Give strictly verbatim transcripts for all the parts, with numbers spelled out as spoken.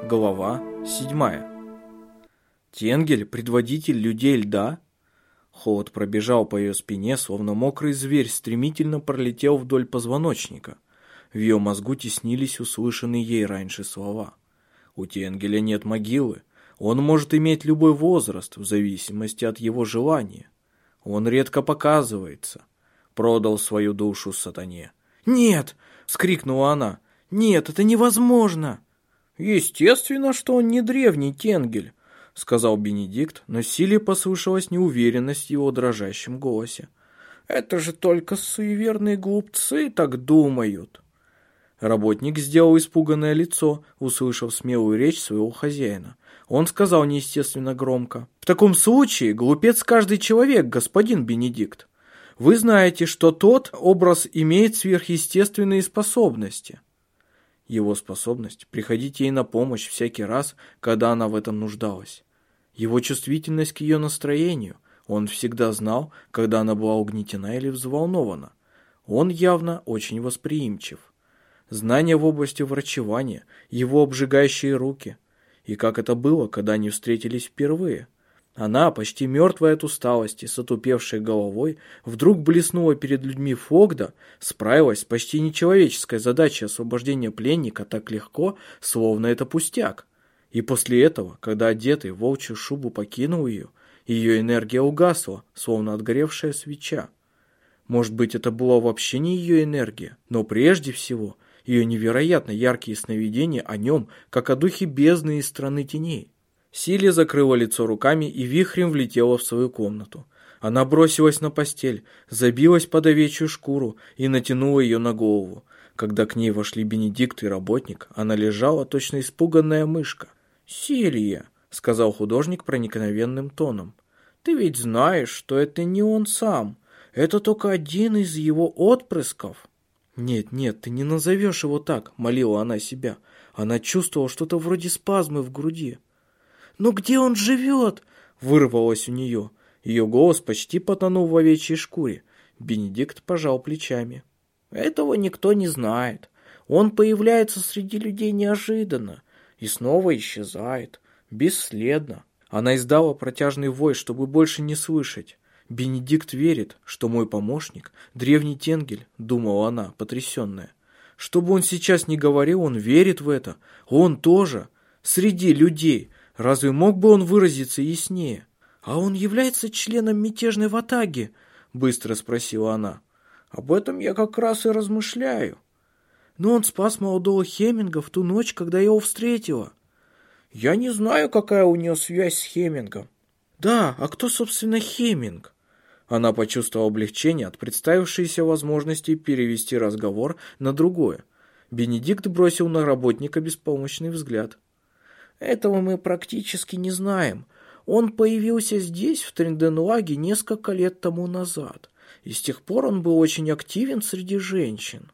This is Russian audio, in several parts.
Глава седьмая. Тенгель, предводитель людей льда? Холод пробежал по ее спине, словно мокрый зверь стремительно пролетел вдоль позвоночника. В ее мозгу теснились услышанные ей раньше слова. У Тенгеля нет могилы. Он может иметь любой возраст, в зависимости от его желания. Он редко показывается. Продал свою душу сатане. «Нет!» — вскрикнула она. «Нет, это невозможно!» «Естественно, что он не древний Тенгель», — сказал Бенедикт, но Силе послышалась неуверенность в его дрожащем голосе. «Это же только суеверные глупцы так думают». Работник сделал испуганное лицо, услышав смелую речь своего хозяина. Он сказал неестественно громко: «В таком случае глупец каждый человек, господин Бенедикт. Вы знаете, что тот образ имеет сверхъестественные способности». Его способность приходить ей на помощь всякий раз, когда она в этом нуждалась. Его чувствительность к ее настроению. Он всегда знал, когда она была угнетена или взволнована. Он явно очень восприимчив. Знания в области врачевания, его обжигающие руки. И как это было, когда они встретились впервые. Она, почти мертвая от усталости, с отупевшей головой, вдруг блеснула перед людьми Фогда, справилась с почти нечеловеческой задачей освобождения пленника так легко, словно это пустяк. И после этого, когда одетый в волчью шубу покинул ее, ее энергия угасла, словно отгоревшая свеча. Может быть, это была вообще не ее энергия, но прежде всего ее невероятно яркие сновидения о нем, как о духе бездны из страны теней. Силе закрыла лицо руками и вихрем влетела в свою комнату. Она бросилась на постель, забилась под овечью шкуру и натянула ее на голову. Когда к ней вошли Бенедикт и работник, она лежала, точно испуганная мышка. «Силья», — сказал художник проникновенным тоном, — «ты ведь знаешь, что это не он сам. Это только один из его отпрысков». «Нет, нет, ты не назовешь его так», — молила она себя. Она чувствовала что-то вроде спазмы в груди. «Но где он живет?» — вырвалось у нее. Ее голос почти потонул в овечьей шкуре. Бенедикт пожал плечами. «Этого никто не знает. Он появляется среди людей неожиданно и снова исчезает, бесследно». Она издала протяжный вой, чтобы больше не слышать. «Бенедикт верит, что мой помощник — древний Тенгель», — думала она, потрясенная. «Что бы он сейчас ни говорил, он верит в это. Он тоже. Среди людей. Разве мог бы он выразиться яснее?» «А он является членом мятежной ватаги?» — быстро спросила она. «Об этом я как раз и размышляю». «Но он спас молодого Хеминга в ту ночь, когда я его встретила». «Я не знаю, какая у нее связь с Хемингом». «Да, а кто, собственно, Хеминг?» Она почувствовала облегчение от представившейся возможности перевести разговор на другое. Бенедикт бросил на работника беспомощный взгляд. «Этого мы практически не знаем. Он появился здесь, в Тринденлаге, несколько лет тому назад, и с тех пор он был очень активен среди женщин».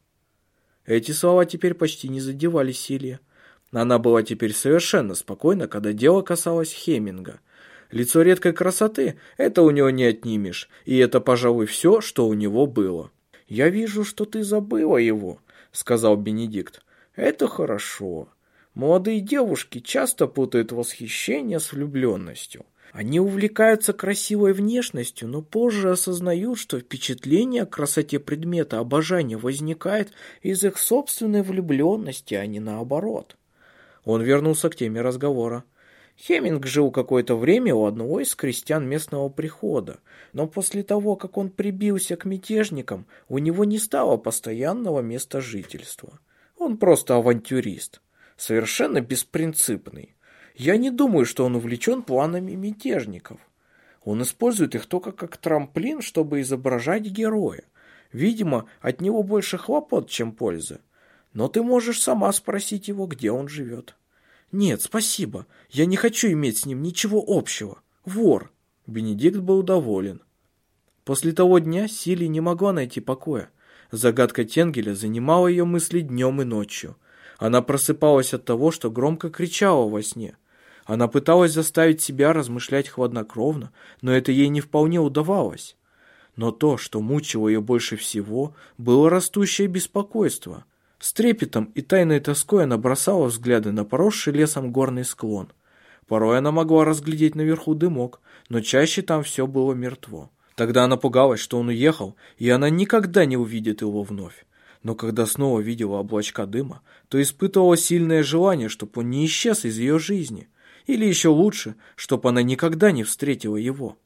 Эти слова теперь почти не задевали Силе. Она была теперь совершенно спокойна, когда дело касалось Хеминга. Лицо редкой красоты — это у него не отнимешь, и это, пожалуй, все, что у него было. «Я вижу, что ты забыла его», — сказал Бенедикт. «Это хорошо. Молодые девушки часто путают восхищение с влюбленностью. Они увлекаются красивой внешностью, но позже осознают, что впечатление о красоте предмета обожания возникает из их собственной влюбленности, а не наоборот». Он вернулся к теме разговора. Хеминг жил какое-то время у одного из крестьян местного прихода, но после того, как он прибился к мятежникам, у него не стало постоянного места жительства. Он просто авантюрист. Совершенно беспринципный. Я не думаю, что он увлечен планами мятежников. Он использует их только как трамплин, чтобы изображать героя. Видимо, от него больше хлопот, чем пользы. Но ты можешь сама спросить его, где он живет. «Нет, спасибо. Я не хочу иметь с ним ничего общего. Вор». Бенедикт был доволен. После того дня Силе не могла найти покоя. Загадка Тенгеля занимала ее мысли днем и ночью. Она просыпалась от того, что громко кричала во сне. Она пыталась заставить себя размышлять хладнокровно, но это ей не вполне удавалось. Но то, что мучило ее больше всего, было растущее беспокойство. С трепетом и тайной тоской она бросала взгляды на поросший лесом горный склон. Порой она могла разглядеть наверху дымок, но чаще там все было мертво. Тогда она пугалась, что он уехал, и она никогда не увидит его вновь. Но когда снова видела облачка дыма, то испытывала сильное желание, чтобы он не исчез из ее жизни. Или еще лучше, чтобы она никогда не встретила его.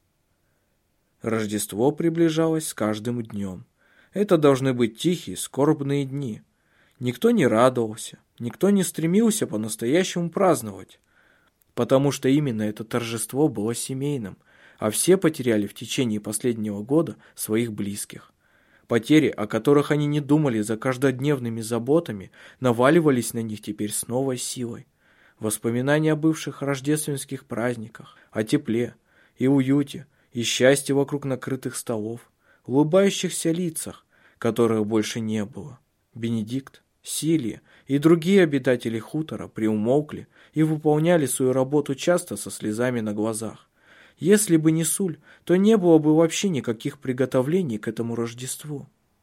Рождество приближалось с каждым днем. Это должны быть тихие, скорбные дни. Никто не радовался, никто не стремился по-настоящему праздновать, потому что именно это торжество было семейным, а все потеряли в течение последнего года своих близких. Потери, о которых они не думали за каждодневными заботами, наваливались на них теперь с новой силой. Воспоминания о бывших рождественских праздниках, о тепле и уюте, и счастье вокруг накрытых столов, улыбающихся лицах, которых больше не было. Бенедикт, Силия и другие обитатели хутора приумолкли и выполняли свою работу часто со слезами на глазах. Если бы не Суль, то не было бы вообще никаких приготовлений к этому Рождеству.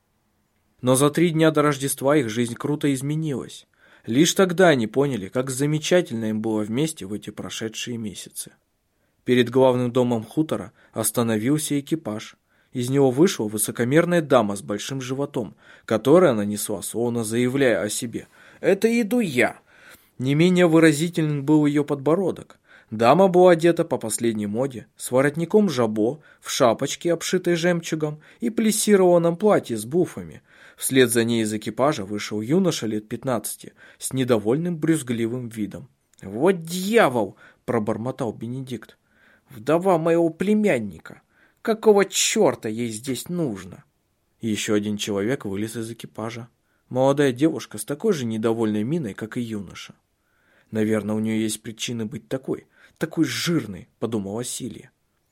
Но за три дня до Рождества их жизнь круто изменилась. Лишь тогда они поняли, как замечательно им было вместе в эти прошедшие месяцы. Перед главным домом хутора остановился экипаж. Из него вышла высокомерная дама с большим животом, которая она несла, словно заявляя о себе. «Это иду я!» Не менее выразителен был ее подбородок. Дама была одета по последней моде, с воротником жабо, в шапочке, обшитой жемчугом, и плессированном платье с буфами. Вслед за ней из экипажа вышел юноша лет пятнадцати с недовольным брюзгливым видом. «Вот дьявол!» – пробормотал Бенедикт. «Вдова моего племянника! Какого черта ей здесь нужно?» Еще один человек вылез из экипажа. Молодая девушка с такой же недовольной миной, как и юноша. «Наверное, у нее есть причины быть такой, такой жирной», — подумала Силия.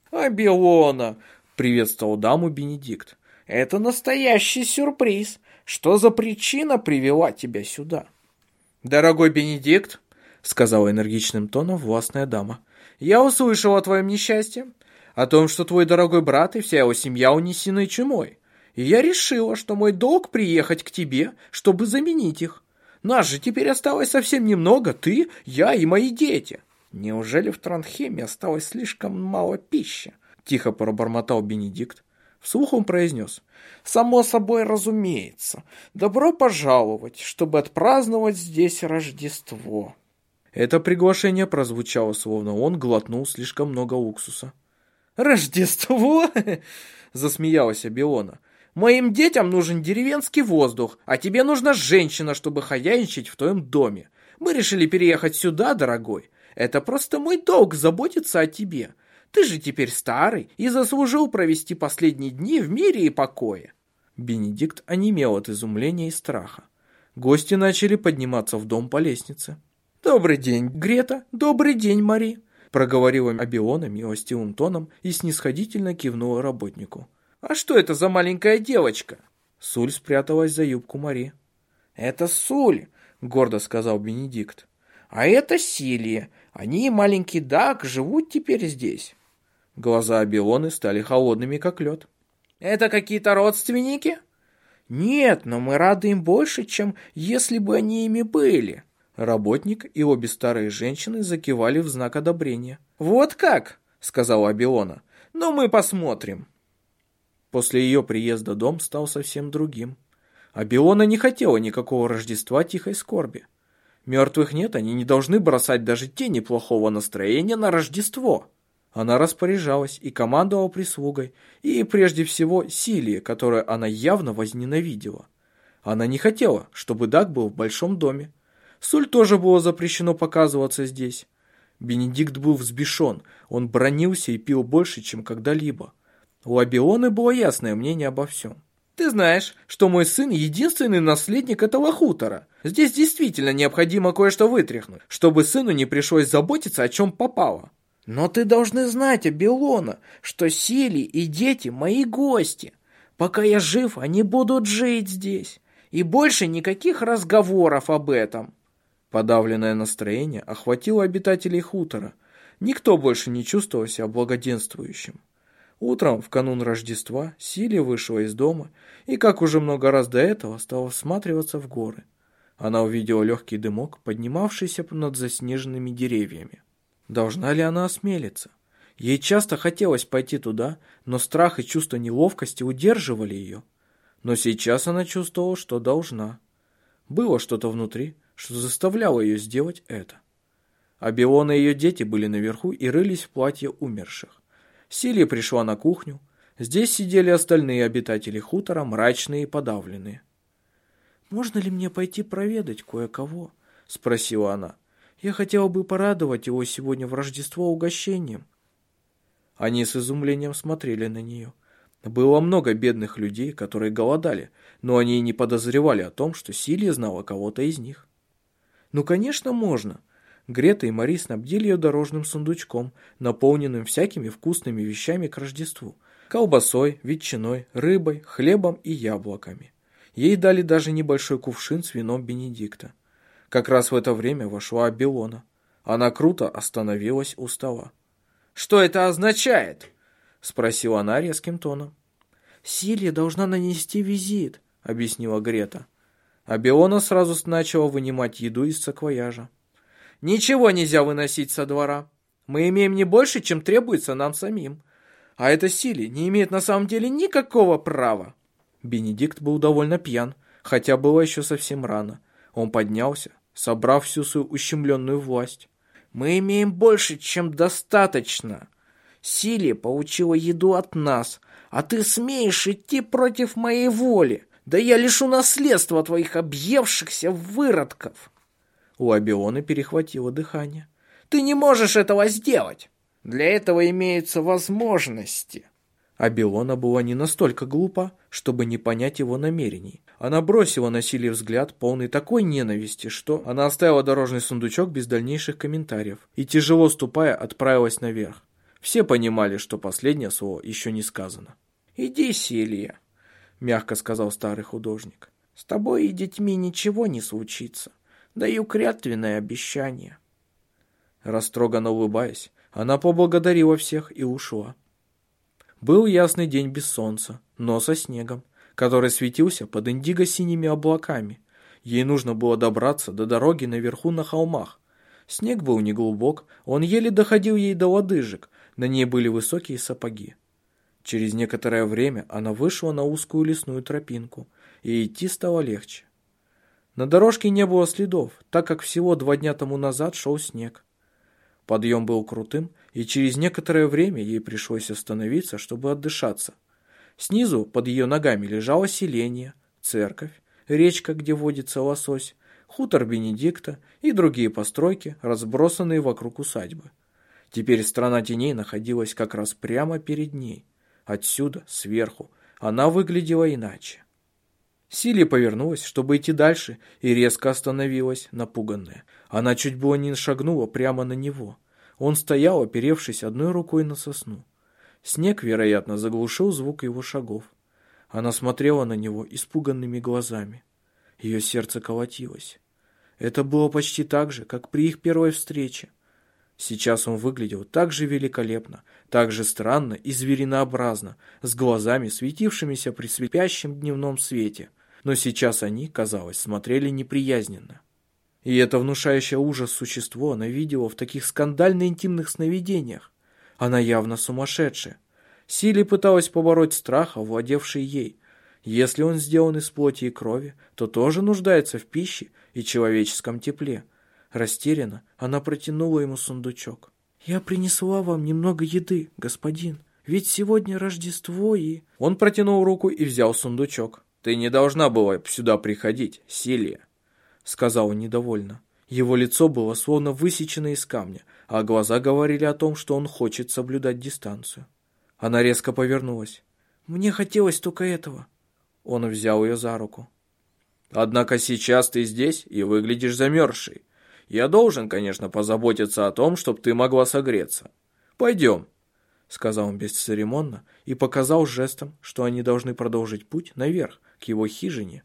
«Абелона!» — приветствовал даму Бенедикт. «Это настоящий сюрприз. Что за причина привела тебя сюда?» «Дорогой Бенедикт», — сказала энергичным тоном властная дама, — «я услышала о твоем несчастье, о том, что твой дорогой брат и вся его семья унесены чумой. И я решила, что мой долг приехать к тебе, чтобы заменить их. Нас же теперь осталось совсем немного, ты, я и мои дети». «Неужели в Тронхеме осталось слишком мало пищи?» — тихо пробормотал Бенедикт. Вслух он произнес. «Само собой разумеется. Добро пожаловать, чтобы отпраздновать здесь Рождество». Это приглашение прозвучало, словно он глотнул слишком много уксуса. «Рождество?» — засмеялась Абелона. «Моим детям нужен деревенский воздух, а тебе нужна женщина, чтобы хозяйничать в твоем доме. Мы решили переехать сюда, дорогой. Это просто мой долг заботиться о тебе. Ты же теперь старый и заслужил провести последние дни в мире и покое». Бенедикт онемел от изумления и страха. Гости начали подниматься в дом по лестнице. «Добрый день, Грета. Добрый день, Мари», — проговорила Абелона милостивым тоном и снисходительно кивнула работнику. «А что это за маленькая девочка?» Суль спряталась за юбку Мари. «Это Суль», — гордо сказал Бенедикт. «А это Силия. Они и маленький Даг живут теперь здесь». Глаза Абелоны стали холодными, как лед. «Это какие-то родственники?» «Нет, но мы рады им больше, чем если бы они ими были». Работник и обе старые женщины закивали в знак одобрения. «Вот как?» — сказала Абелона. «Ну, мы посмотрим». После ее приезда дом стал совсем другим. Абелона не хотела никакого Рождества тихой скорби. Мертвых нет, они не должны бросать даже тени плохого настроения на Рождество. Она распоряжалась и командовала прислугой, и прежде всего Силии, которую она явно возненавидела. Она не хотела, чтобы Даг был в большом доме. Суль тоже было запрещено показываться здесь. Бенедикт был взбешен, он бранился и пил больше, чем когда-либо. У Абелоны было ясное мнение обо всем. «Ты знаешь, что мой сын единственный наследник этого хутора. Здесь действительно необходимо кое-что вытряхнуть, чтобы сыну не пришлось заботиться, о чем попало». «Но ты должны знать, Абелона, что Сили и дети мои гости. Пока я жив, они будут жить здесь. И больше никаких разговоров об этом». Подавленное настроение охватило обитателей хутора. Никто больше не чувствовал себя благоденствующим. Утром, в канун Рождества, Силия вышла из дома и, как уже много раз до этого, стала всматриваться в горы. Она увидела легкий дымок, поднимавшийся над заснеженными деревьями. Должна ли она осмелиться? Ей часто хотелось пойти туда, но страх и чувство неловкости удерживали ее. Но сейчас она чувствовала, что должна. Было что-то внутри, что заставляло ее сделать это. Абелона и ее дети были наверху и рылись в платье умерших. Силия пришла на кухню. Здесь сидели остальные обитатели хутора, мрачные и подавленные. «Можно ли мне пойти проведать кое-кого?» — спросила она. «Я хотела бы порадовать его сегодня в Рождество угощением». Они с изумлением смотрели на нее. Было много бедных людей, которые голодали, но они и не подозревали о том, что Силия знала кого-то из них. «Ну, конечно, можно». Грета и Мари снабдили ее дорожным сундучком, наполненным всякими вкусными вещами к Рождеству. Колбасой, ветчиной, рыбой, хлебом и яблоками. Ей дали даже небольшой кувшин с вином Бенедикта. Как раз в это время вошла Абелона. Она круто остановилась у стола. «Что это означает?» — спросила она резким тоном. «Силия должна нанести визит», — объяснила Грета. Абелона сразу начала вынимать еду из саквояжа. «Ничего нельзя выносить со двора. Мы имеем не больше, чем требуется нам самим. А эта Силия не имеет на самом деле никакого права». Бенедикт был довольно пьян, хотя было еще совсем рано. Он поднялся, собрав всю свою ущемленную власть. «Мы имеем больше, чем достаточно. Силия получила еду от нас, а ты смеешь идти против моей воли. Да я лишу наследства твоих объевшихся выродков». У Абелоны перехватило дыхание. «Ты не можешь этого сделать. Для этого имеются возможности». Абелона была не настолько глупа, чтобы не понять его намерений. Она бросила на Силию взгляд, полный такой ненависти, что она оставила дорожный сундучок без дальнейших комментариев и, тяжело ступая, отправилась наверх. Все понимали, что последнее слово еще не сказано. «Иди, Силия», — мягко сказал старый художник. «С тобой и детьми ничего не случится. Даю клятвенное обещание». Растроганно улыбаясь, она поблагодарила всех и ушла. Был ясный день без солнца, но со снегом, который светился под индиго-синими облаками. Ей нужно было добраться до дороги наверху на холмах. Снег был неглубок, он еле доходил ей до лодыжек, на ней были высокие сапоги. Через некоторое время она вышла на узкую лесную тропинку, и идти стало легче. На дорожке не было следов, так как всего два дня тому назад шел снег. Подъем был крутым, и через некоторое время ей пришлось остановиться, чтобы отдышаться. Снизу под ее ногами лежало селение, церковь, речка, где водится лосось, хутор Бенедикта и другие постройки, разбросанные вокруг усадьбы. Теперь страна теней находилась как раз прямо перед ней. Отсюда, сверху, она выглядела иначе. Силия повернулась, чтобы идти дальше, и резко остановилась, напуганная. Она чуть было не шагнула прямо на него. Он стоял, оперевшись одной рукой на сосну. Снег, вероятно, заглушил звук его шагов. Она смотрела на него испуганными глазами. Ее сердце колотилось. Это было почти так же, как при их первой встрече. Сейчас он выглядел так же великолепно, так же странно и зверинообразно, с глазами, светившимися при слепящем дневном свете. Но сейчас они, казалось, смотрели неприязненно. И это внушающее ужас существо она видела в таких скандально-интимных сновидениях. Она явно сумасшедшая. Силия пыталась побороть страх, овладевший ей. Если он сделан из плоти и крови, то тоже нуждается в пище и человеческом тепле. Растерянно она протянула ему сундучок. «Я принесла вам немного еды, господин, ведь сегодня Рождество и...» Он протянул руку и взял сундучок. «Ты не должна была сюда приходить, Силия», — сказал он недовольно. Его лицо было словно высечено из камня, а глаза говорили о том, что он хочет соблюдать дистанцию. Она резко повернулась. «Мне хотелось только этого». Он взял ее за руку. «Однако сейчас ты здесь и выглядишь замерзшей. Я должен, конечно, позаботиться о том, чтобы ты могла согреться. Пойдем», — сказал он бесцеремонно и показал жестом, что они должны продолжить путь наверх, к его хижине.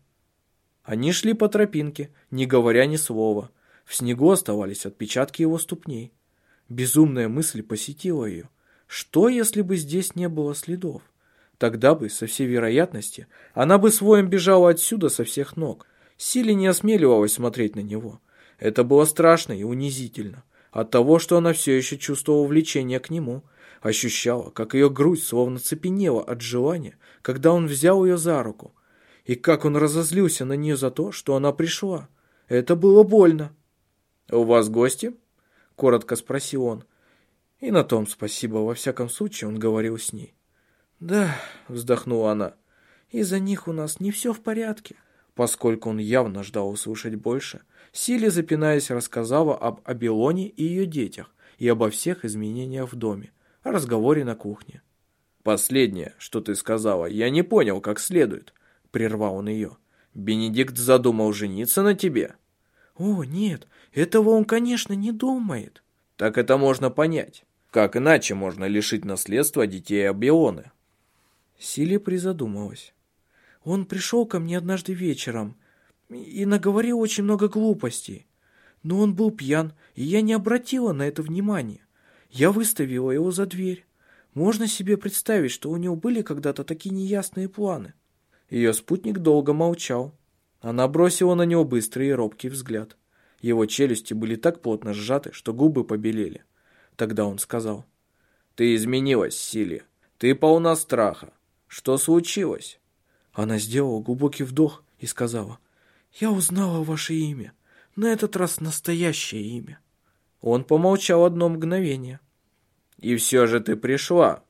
Они шли по тропинке, не говоря ни слова. В снегу оставались отпечатки его ступней. Безумная мысль посетила ее. Что, если бы здесь не было следов? Тогда бы, со всей вероятности, она бы своим бежала отсюда со всех ног. Силе не осмеливалась смотреть на него. Это было страшно и унизительно. От того, что она все еще чувствовала влечение к нему, ощущала, как ее грудь словно цепенела от желания, когда он взял ее за руку, и как он разозлился на нее за то, что она пришла. Это было больно. «У вас гости?» — коротко спросил он. И на том спасибо, во всяком случае, он говорил с ней. «Да», — вздохнула она, — «из-за них у нас не все в порядке». Поскольку он явно ждал услышать больше, Силе, запинаясь, рассказала об Абелоне и ее детях и обо всех изменениях в доме, о разговоре на кухне. «Последнее, что ты сказала, я не понял как следует», — прервал он ее. «Бенедикт задумал жениться на тебе?» «О, нет, этого он, конечно, не думает». «Так это можно понять. Как иначе можно лишить наследства детей Абелоны?» Силе призадумалась. «Он пришел ко мне однажды вечером и наговорил очень много глупостей. Но он был пьян, и я не обратила на это внимания. Я выставила его за дверь. Можно себе представить, что у него были когда-то такие неясные планы». Ее спутник долго молчал. Она бросила на него быстрый и робкий взгляд. Его челюсти были так плотно сжаты, что губы побелели. Тогда он сказал: «Ты изменилась, Силе. Ты полна страха. Что случилось?» Она сделала глубокий вдох и сказала: «Я узнала ваше имя. На этот раз настоящее имя». Он помолчал одно мгновение. «И все же ты пришла».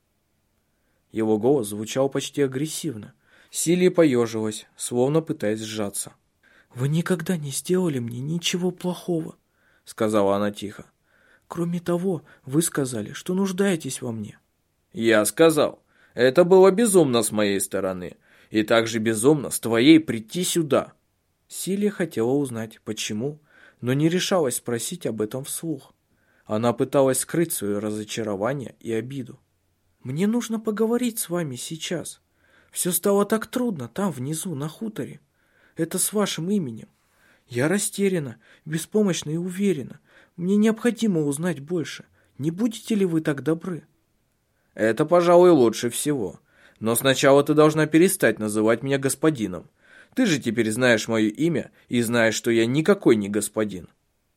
Его голос звучал почти агрессивно. Силе поежилась, словно пытаясь сжаться. «Вы никогда не сделали мне ничего плохого», — сказала она тихо. «Кроме того, вы сказали, что нуждаетесь во мне». «Я сказал. Это было безумно с моей стороны. И также безумно с твоей прийти сюда». Силе хотела узнать, почему, но не решалась спросить об этом вслух. Она пыталась скрыть свое разочарование и обиду. «Мне нужно поговорить с вами сейчас. Все стало так трудно там, внизу, на хуторе. Это с вашим именем. Я растеряна, беспомощна и уверена. Мне необходимо узнать больше. Не будете ли вы так добры?» «Это, пожалуй, лучше всего. Но сначала ты должна перестать называть меня господином. Ты же теперь знаешь мое имя и знаешь, что я никакой не господин».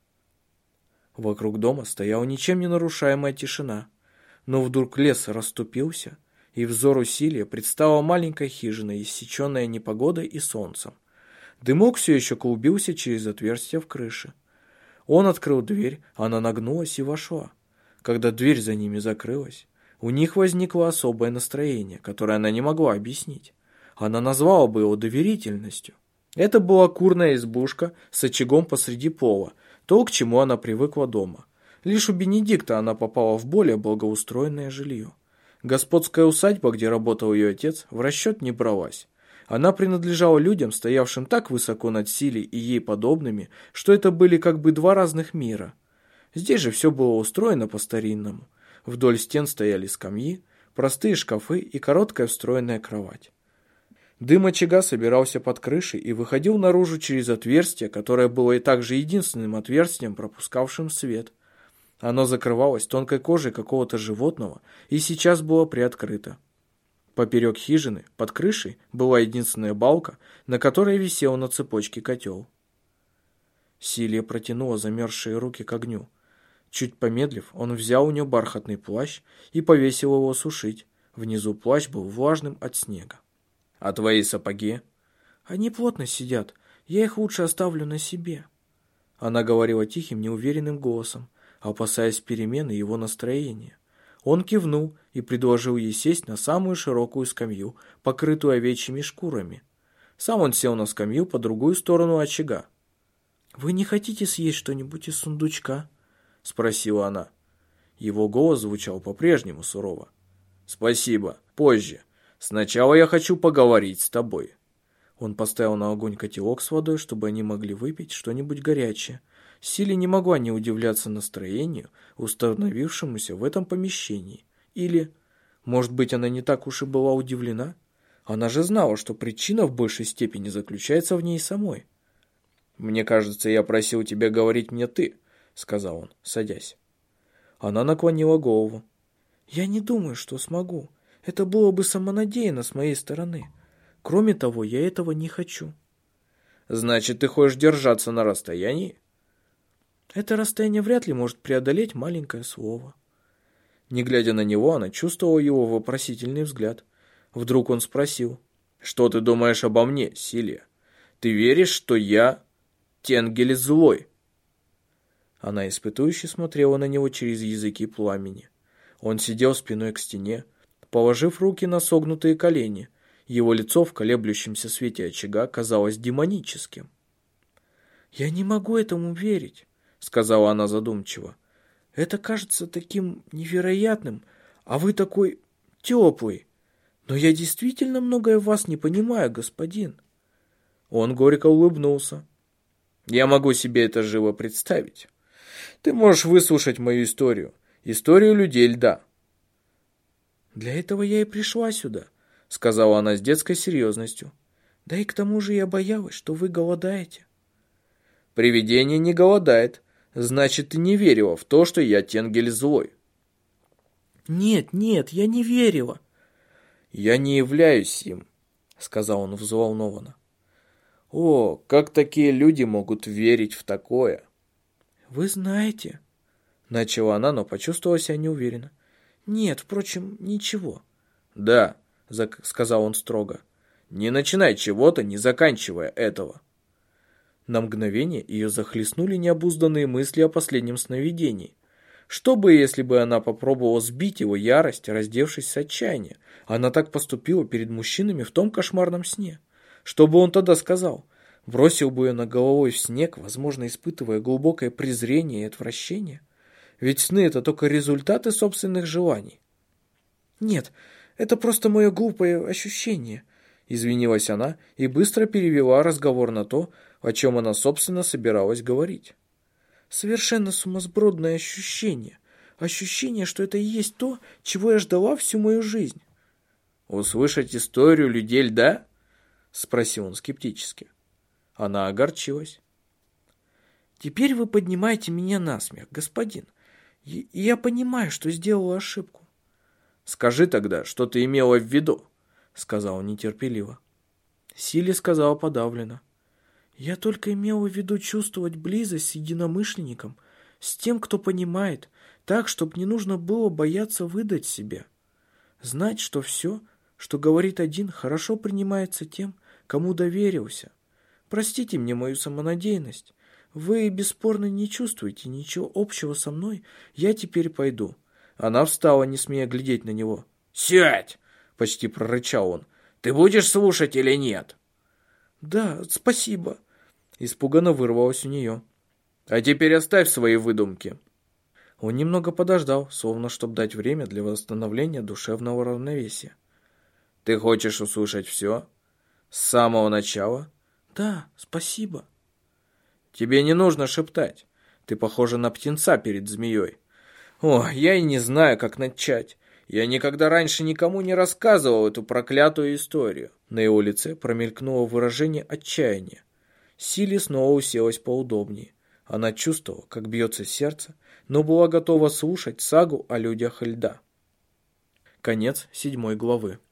Вокруг дома стояла ничем не нарушаемая тишина. Но вдруг лес расступился, и взору Силе предстала маленькая хижина, иссеченная непогодой и солнцем. Дымок все еще клубился через отверстие в крыше. Он открыл дверь, она нагнулась и вошла. Когда дверь за ними закрылась, у них возникло особое настроение, которое она не могла объяснить. Она назвала бы его доверительностью. Это была курная избушка с очагом посреди пола, то, к чему она привыкла дома. Лишь у Бенедикта она попала в более благоустроенное жилье. Господская усадьба, где работал ее отец, в расчет не бралась. Она принадлежала людям, стоявшим так высоко над Силей и ей подобными, что это были как бы два разных мира. Здесь же все было устроено по-старинному. Вдоль стен стояли скамьи, простые шкафы и короткая встроенная кровать. Дым очага собирался под крышей и выходил наружу через отверстие, которое было и также единственным отверстием, пропускавшим свет. Оно закрывалось тонкой кожей какого-то животного и сейчас было приоткрыто. Поперек хижины, под крышей, была единственная балка, на которой висел на цепочке котел. Силия протянула замерзшие руки к огню. Чуть помедлив, он взял у нее бархатный плащ и повесил его сушить. Внизу плащ был влажным от снега. «А твои сапоги?» «Они плотно сидят. Я их лучше оставлю на себе». Она говорила тихим, неуверенным голосом, опасаясь перемены его настроения. Он кивнул и предложил ей сесть на самую широкую скамью, покрытую овечьими шкурами. Сам он сел на скамью по другую сторону очага. «Вы не хотите съесть что-нибудь из сундучка?» — спросила она. Его голос звучал по-прежнему сурово. «Спасибо, позже. Сначала я хочу поговорить с тобой». Он поставил на огонь котелок с водой, чтобы они могли выпить что-нибудь горячее. Силе не могла не удивляться настроению, установившемуся в этом помещении. Или, может быть, она не так уж и была удивлена? Она же знала, что причина в большей степени заключается в ней самой. «Мне кажется, я просил тебя говорить мне ты», — сказал он, садясь. Она наклонила голову. «Я не думаю, что смогу. Это было бы самонадеянно с моей стороны. Кроме того, я этого не хочу». Значит, ты хочешь держаться на расстоянии? Это расстояние вряд ли может преодолеть маленькое слово. Не глядя на него, она чувствовала его вопросительный взгляд. Вдруг он спросил: «Что ты думаешь обо мне, Силия? Ты веришь, что я Тенгель злой?» Она испытующе смотрела на него через языки пламени. Он сидел спиной к стене, положив руки на согнутые колени. Его лицо в колеблющемся свете очага казалось демоническим. «Я не могу этому верить», — сказала она задумчиво. «Это кажется таким невероятным, а вы такой теплый. Но я действительно многое в вас не понимаю, господин». Он горько улыбнулся. «Я могу себе это живо представить. Ты можешь выслушать мою историю, историю людей льда». «Для этого я и пришла сюда», — сказала она с детской серьезностью. «Да и к тому же я боялась, что вы голодаете». «Привидение не голодает. Значит, ты не верила в то, что я Тенгель злой». «Нет, нет, я не верила». «Я не являюсь им», — сказал он взволнованно. «О, как такие люди могут верить в такое?» «Вы знаете», — начала она, но почувствовала себя неуверенно. «Нет, впрочем, ничего». «Да», — сказал он строго, — «не начинай чего-то, не заканчивая этого». На мгновение ее захлестнули необузданные мысли о последнем сновидении. Что бы, если бы она попробовала сбить его ярость, раздевшись с отчаяния? Она так поступила перед мужчинами в том кошмарном сне. Что бы он тогда сказал? Бросил бы ее на головой в снег, возможно, испытывая глубокое презрение и отвращение? Ведь сны — это только результаты собственных желаний. «Нет, это просто мое глупое ощущение», — извинилась она и быстро перевела разговор на то, о чем она, собственно, собиралась говорить. «Совершенно сумасбродное ощущение. Ощущение, что это и есть то, чего я ждала всю мою жизнь». «Услышать историю людей льда?» — спросил он скептически. Она огорчилась. «Теперь вы поднимаете меня на смех, господин. И я понимаю, что сделала ошибку». «Скажи тогда, что ты имела в виду», — сказал он нетерпеливо. Силия сказала подавленно. «Я только имела в виду чувствовать близость с единомышленником, с тем, кто понимает, так, чтобы не нужно было бояться выдать себя. Знать, что все, что говорит один, хорошо принимается тем, кому доверился. Простите мне мою самонадеянность. Вы, бесспорно, не чувствуете ничего общего со мной. Я теперь пойду». Она встала, не смея глядеть на него. «Сядь!» — почти прорычал он. «Ты будешь слушать или нет?» «Да, спасибо», — испуганно вырвалось у нее. «А теперь оставь свои выдумки». Он немного подождал, словно чтобы дать время для восстановления душевного равновесия. «Ты хочешь услышать все? С самого начала?» «Да, спасибо». «Тебе не нужно шептать. Ты похожа на птенца перед змеей. О, я и не знаю, как начать. Я никогда раньше никому не рассказывал эту проклятую историю». На его лице промелькнуло выражение отчаяния. Силия снова уселась поудобнее. Она чувствовала, как бьется сердце, но была готова слушать сагу о людях льда. Конец седьмой главы.